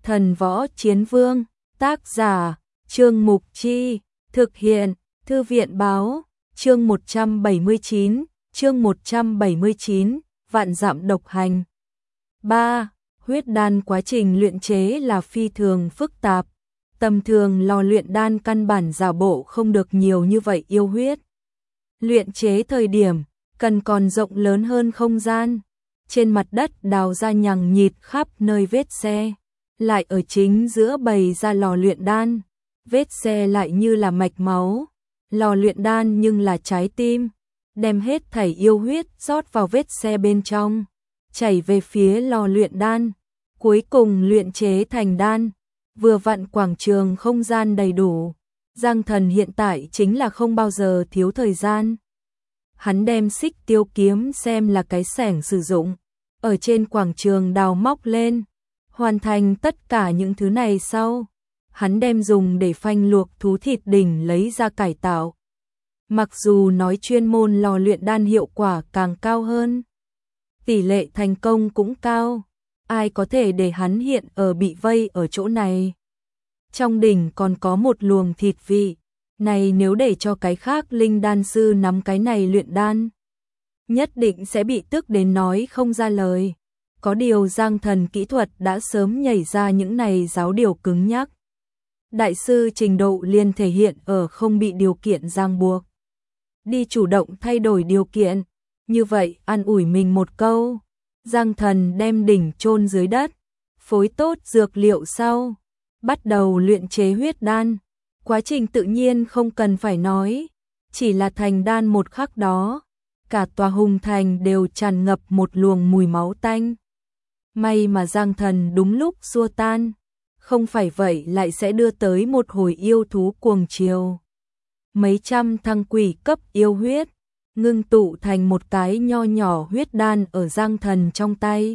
Thần Võ Chiến Vương, tác giả, Trương Mục Chi, thực hiện, Thư viện Báo, chương 179, vạn dặm độc hành. 3. Huyết đan quá trình luyện chế là phi thường phức tạp. Tầm thường lò luyện đan căn bản giả bộ không được nhiều như vậy yêu huyết. Luyện chế thời điểm, cần còn rộng lớn hơn không gian. Trên mặt đất đào ra nhằng nhịt khắp nơi vết xe, lại ở chính giữa bày ra lò luyện đan. Vết xe lại như là mạch máu, lò luyện đan nhưng là trái tim. Đem hết thảy yêu huyết rót vào vết xe bên trong, chảy về phía lò luyện đan, cuối cùng luyện chế thành đan. Vừa vặn quảng trường không gian đầy đủ, Giang Thần hiện tại chính là không bao giờ thiếu thời gian. Hắn đem xích tiêu kiếm xem là cái xẻng sử dụng, ở trên quảng trường đào móc lên, hoàn thành tất cả những thứ này sau, hắn đem dùng để phanh luộc thú thịt đỉnh lấy ra cải tạo. Mặc dù nói chuyên môn lò luyện đan hiệu quả càng cao hơn, tỷ lệ thành công cũng cao, ai có thể để hắn hiện ở bị vây ở chỗ này. Trong đỉnh còn có một luồng thịt vị, này nếu để cho cái khác linh đan sư nắm cái này luyện đan, nhất định sẽ bị tức đến nói không ra lời. Có điều Giang Thần kỹ thuật đã sớm nhảy ra những này giáo điều cứng nhắc. Đại sư trình độ liền thể hiện ở không bị điều kiện ràng buộc, đi chủ động thay đổi điều kiện, như vậy an ủi mình một câu. Giang Thần đem đỉnh chôn dưới đất, phối tốt dược liệu sau, bắt đầu luyện chế huyết đan. Quá trình tự nhiên không cần phải nói, chỉ là thành đan một khắc đó, cả tòa hùng thành đều tràn ngập một luồng mùi máu tanh. May mà Giang Thần đúng lúc xua tan, không phải vậy lại sẽ đưa tới một hồi yêu thú cuồng chiều. Mấy trăm thăng quỷ cấp yêu huyết, ngưng tụ thành một cái nho nhỏ huyết đan ở Giang Thần trong tay.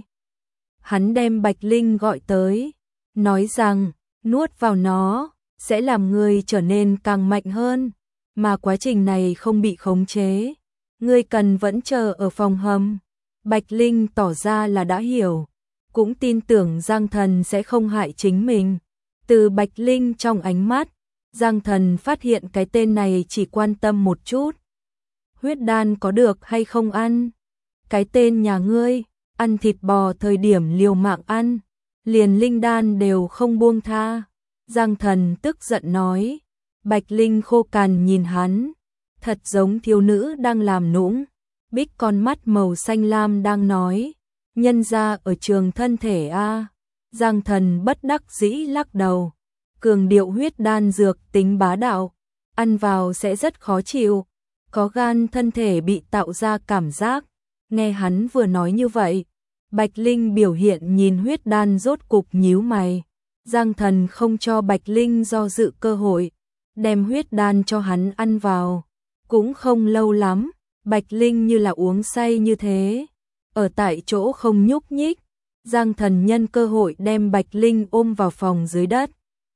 Hắn đem Bạch Linh gọi tới, nói rằng, nuốt vào nó, sẽ làm ngươi trở nên càng mạnh hơn, mà quá trình này không bị khống chế. Ngươi cần vẫn chờ ở phòng hầm. Bạch Linh tỏ ra là đã hiểu, cũng tin tưởng Giang Thần sẽ không hại chính mình. Từ Bạch Linh trong ánh mắt, Giang Thần phát hiện cái tên này chỉ quan tâm một chút. Huyết đan có được hay không ăn? Cái tên nhà ngươi, ăn thịt bò thời điểm liều mạng ăn, liền linh đan đều không buông tha. Giang Thần tức giận nói. Bạch Linh khô cằn nhìn hắn, thật giống thiếu nữ đang làm nũng. Bích con mắt màu xanh lam đang nói, nhân ra ở trường thân thể a. Giang Thần bất đắc dĩ lắc đầu, cường điệu huyết đan dược tính bá đạo, ăn vào sẽ rất khó chịu, có gan thân thể bị tạo ra cảm giác. Nghe hắn vừa nói như vậy, Bạch Linh biểu hiện nhìn huyết đan rốt cục nhíu mày. Giang Thần không cho Bạch Linh do dự cơ hội, đem huyết đan cho hắn ăn vào. Cũng không lâu lắm, Bạch Linh như là uống say như thế, ở tại chỗ không nhúc nhích. Giang Thần nhân cơ hội đem Bạch Linh ôm vào phòng dưới đất,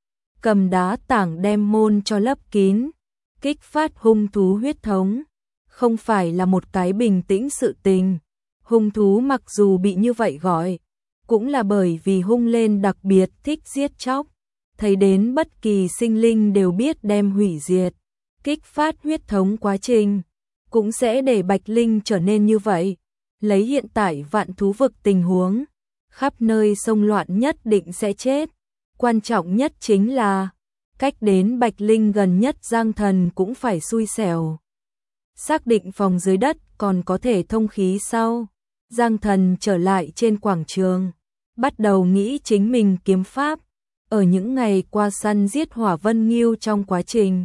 cầm đá tảng đem môn cho lấp kín, kích phát hung thú huyết thống. Không phải là một cái bình tĩnh sự tình. Hung thú mặc dù bị như vậy gọi, cũng là bởi vì hung lên đặc biệt thích giết chóc, thấy đến bất kỳ sinh linh đều biết đem hủy diệt. Kích phát huyết thống quá trình cũng sẽ để Bạch Linh trở nên như vậy. Lấy hiện tại vạn thú vực tình huống, khắp nơi xông loạn nhất định sẽ chết. Quan trọng nhất chính là cách đến Bạch Linh gần nhất Giang Thần cũng phải xui xẻo. Xác định phòng dưới đất còn có thể thông khí sau, Giang Thần trở lại trên quảng trường, bắt đầu nghĩ chính mình kiếm pháp. Ở những ngày qua săn giết Hỏa Vân Ngưu trong quá trình,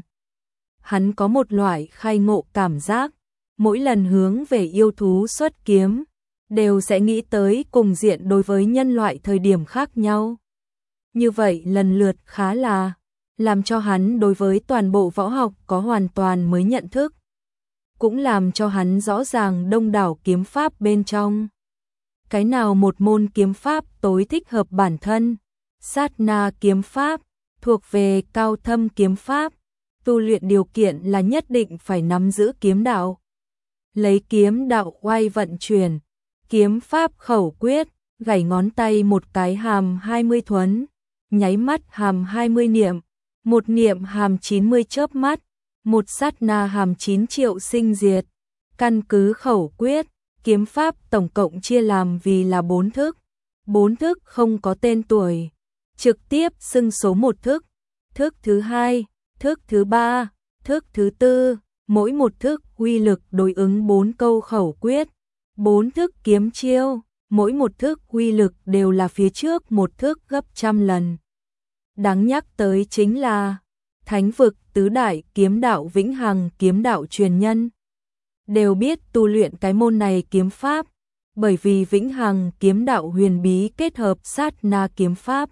hắn có một loại khai ngộ cảm giác, mỗi lần hướng về yêu thú xuất kiếm, đều sẽ nghĩ tới cùng diện đối với nhân loại thời điểm khác nhau. Như vậy lần lượt khá là làm cho hắn đối với toàn bộ võ học có hoàn toàn mới nhận thức, cũng làm cho hắn rõ ràng đông đảo kiếm pháp bên trong. Cái nào một môn kiếm pháp tối thích hợp bản thân? Sát na kiếm pháp, thuộc về cao thâm kiếm pháp, tu luyện điều kiện là nhất định phải nắm giữ kiếm đạo. Lấy kiếm đạo oai vận chuyển, kiếm pháp khẩu quyết, gảy ngón tay một cái hàm 20 thuấn, nháy mắt hàm 20 niệm, một niệm hàm 90 chớp mắt, một sát na hàm 9 triệu sinh diệt. Căn cứ khẩu quyết, kiếm pháp tổng cộng chia làm vì là 4 thức. 4 thức không có tên tuổi, trực tiếp xưng số một thức, thức thứ hai, thức thứ ba, thức thứ tư, mỗi một thức uy lực đối ứng 4 câu khẩu quyết, 4 thức kiếm chiêu, mỗi một thức uy lực đều là phía trước một thức gấp trăm lần. Đáng nhắc tới chính là Thánh vực tứ đại kiếm đạo vĩnh hằng kiếm đạo truyền nhân đều biết tu luyện cái môn này kiếm pháp, bởi vì vĩnh hằng kiếm đạo huyền bí kết hợp sát na kiếm pháp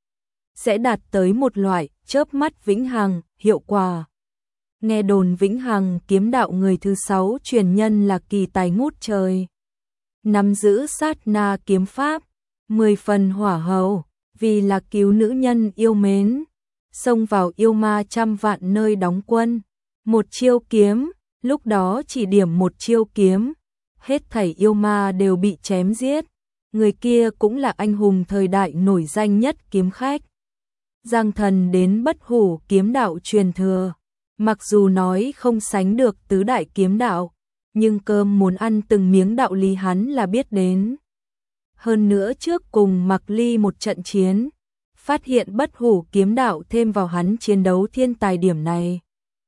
sẽ đạt tới một loại chớp mắt vĩnh hằng hiệu quả. Nghe đồn vĩnh hằng kiếm đạo người thứ 6 truyền nhân là kỳ tài ngút trời, nắm giữ sát na kiếm pháp, 10 phần hỏa hầu, vì là cứu nữ nhân yêu mến, xông vào yêu ma trăm vạn nơi đóng quân, một chiêu kiếm, lúc đó chỉ điểm một chiêu kiếm, hết thảy yêu ma đều bị chém giết. Người kia cũng là anh hùng thời đại nổi danh nhất kiếm khách. Giang Thần đến bất hủ kiếm đạo truyền thừa, mặc dù nói không sánh được tứ đại kiếm đạo, nhưng cơm muốn ăn từng miếng đạo lý hắn là biết đến. Hơn nữa trước cùng Mạc Ly một trận chiến, phát hiện bất hủ kiếm đạo thêm vào hắn chiến đấu thiên tài điểm này.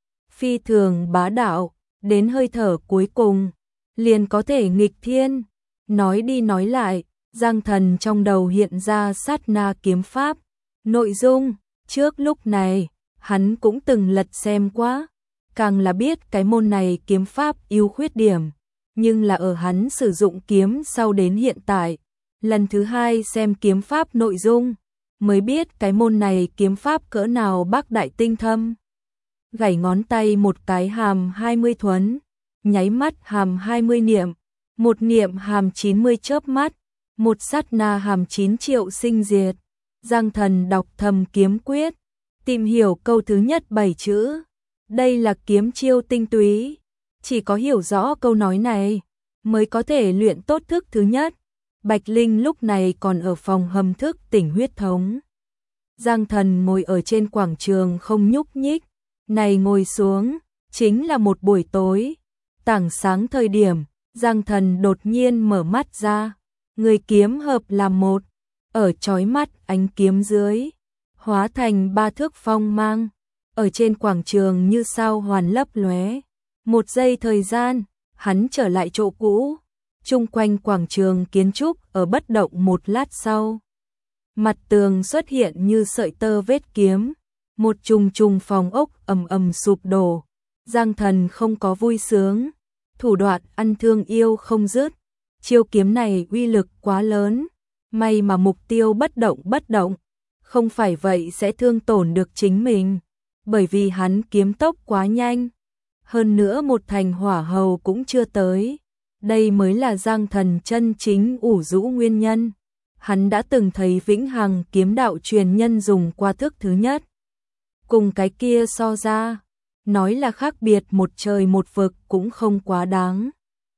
Phi thường bá đạo, đến hơi thở cuối cùng, liền có thể nghịch thiên. Nói đi nói lại, Giang Thần trong đầu hiện ra sát na kiếm pháp. Nội dung, trước lúc này, hắn cũng từng lật xem qua, càng là biết cái môn này kiếm pháp ưu khuyết điểm, nhưng là ở hắn sử dụng kiếm sau đến hiện tại, lần thứ hai xem kiếm pháp nội dung, mới biết cái môn này kiếm pháp cỡ nào bác đại tinh thâm. Gảy ngón tay một cái hàm 20 thuấn, nháy mắt hàm 20 niệm, một niệm hàm 90 chớp mắt, một sát na hàm 9 triệu sinh diệt. Giang Thần đọc thầm kiếm quyết, tìm hiểu câu thứ nhất 7 chữ. Đây là kiếm chiêu tinh túy, chỉ có hiểu rõ câu nói này mới có thể luyện tốt thức thứ nhất. Bạch Linh lúc này còn ở phòng hầm thức tỉnh huyết thống. Giang Thần ngồi ở trên quảng trường không nhúc nhích, này ngồi xuống, chính là một buổi tối. Tảng sáng thời điểm, Giang Thần đột nhiên mở mắt ra, người kiếm hợp làm một, ở chói mắt ánh kiếm dưới, hóa thành 3 thước phong mang, ở trên quảng trường như sao hoàn lấp lóe. Một giây thời gian, hắn trở lại chỗ cũ, chung quanh quảng trường kiến trúc ở bất động một lát sau. Mặt tường xuất hiện như sợi tơ vết kiếm, một trùng trùng phòng ốc ầm ầm sụp đổ. Giang Thần không có vui sướng, thủ đoạn ăn thương yêu không dứt, chiêu kiếm này uy lực quá lớn, may mà mục tiêu bất động, không phải vậy sẽ thương tổn được chính mình, bởi vì hắn kiếm tốc quá nhanh, hơn nữa một thành hỏa hầu cũng chưa tới, đây mới là Giang Thần chân chính ủ rũ nguyên nhân. Hắn đã từng thấy vĩnh hằng kiếm đạo truyền nhân dùng qua thức thứ nhất, cùng cái kia so ra, nói là khác biệt một trời một vực cũng không quá đáng.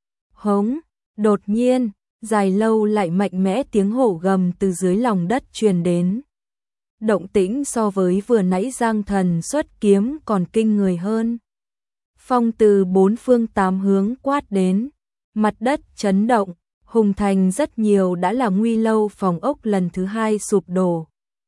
Hống, đột nhiên, dài lâu lại mạnh mẽ tiếng hổ gầm từ dưới lòng đất truyền đến. Động tĩnh so với vừa nãy Giang Thần xuất kiếm còn kinh người hơn. Phong từ 4 phương 8 hướng quát đến, mặt đất chấn động, hùng thành rất nhiều đã là nguy lâu phòng ốc lần thứ hai sụp đổ.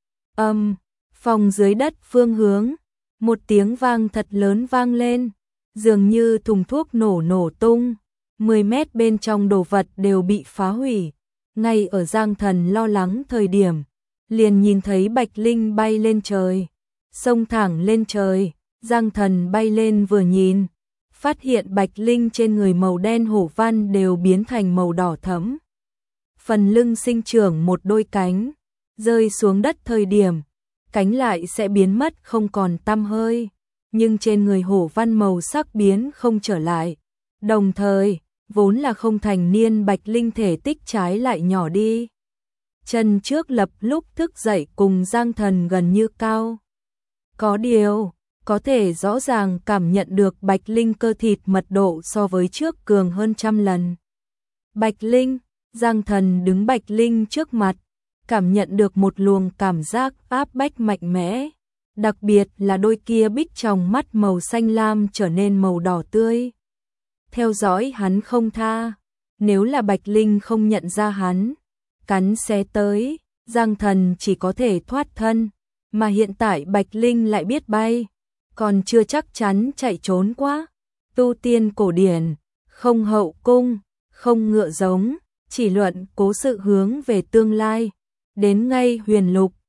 Phòng dưới đất phương hướng, một tiếng vang thật lớn vang lên, dường như thùng thuốc nổ tung, 10 mét bên trong đồ vật đều bị phá hủy. Ngay ở Giang Thần lo lắng thời điểm, liền nhìn thấy Bạch Linh bay lên trời, xông thẳng lên trời. Giang Thần bay lên vừa nhìn, phát hiện Bạch Linh trên người màu đen hổ văn đều biến thành màu đỏ thẫm. Phần lưng sinh trưởng một đôi cánh, rơi xuống đất thời điểm, cánh lại sẽ biến mất không còn tăm hơi, nhưng trên người hổ văn màu sắc biến không trở lại. Đồng thời, vốn là không thành niên Bạch Linh thể tích trái lại nhỏ đi. Chân trước lập lúc thức dậy cùng Giang Thần gần như cao. Có điều, có thể rõ ràng cảm nhận được Bạch Linh cơ thịt mật độ so với trước cường hơn trăm lần. Bạch Linh, Giang Thần đứng Bạch Linh trước mặt, cảm nhận được một luồng cảm giác áp bách mạnh mẽ, đặc biệt là đôi kia bích tròng mắt màu xanh lam trở nên màu đỏ tươi. Theo dõi hắn không tha, nếu là Bạch Linh không nhận ra hắn, cắn xé tới, Giang Thần chỉ có thể thoát thân, mà hiện tại Bạch Linh lại biết bay, còn chưa chắc chắn chạy trốn quá. Tu tiên cổ điển, không hậu cung, không ngựa giống, chỉ luận cố sự hướng về tương lai, đến ngay huyền lục,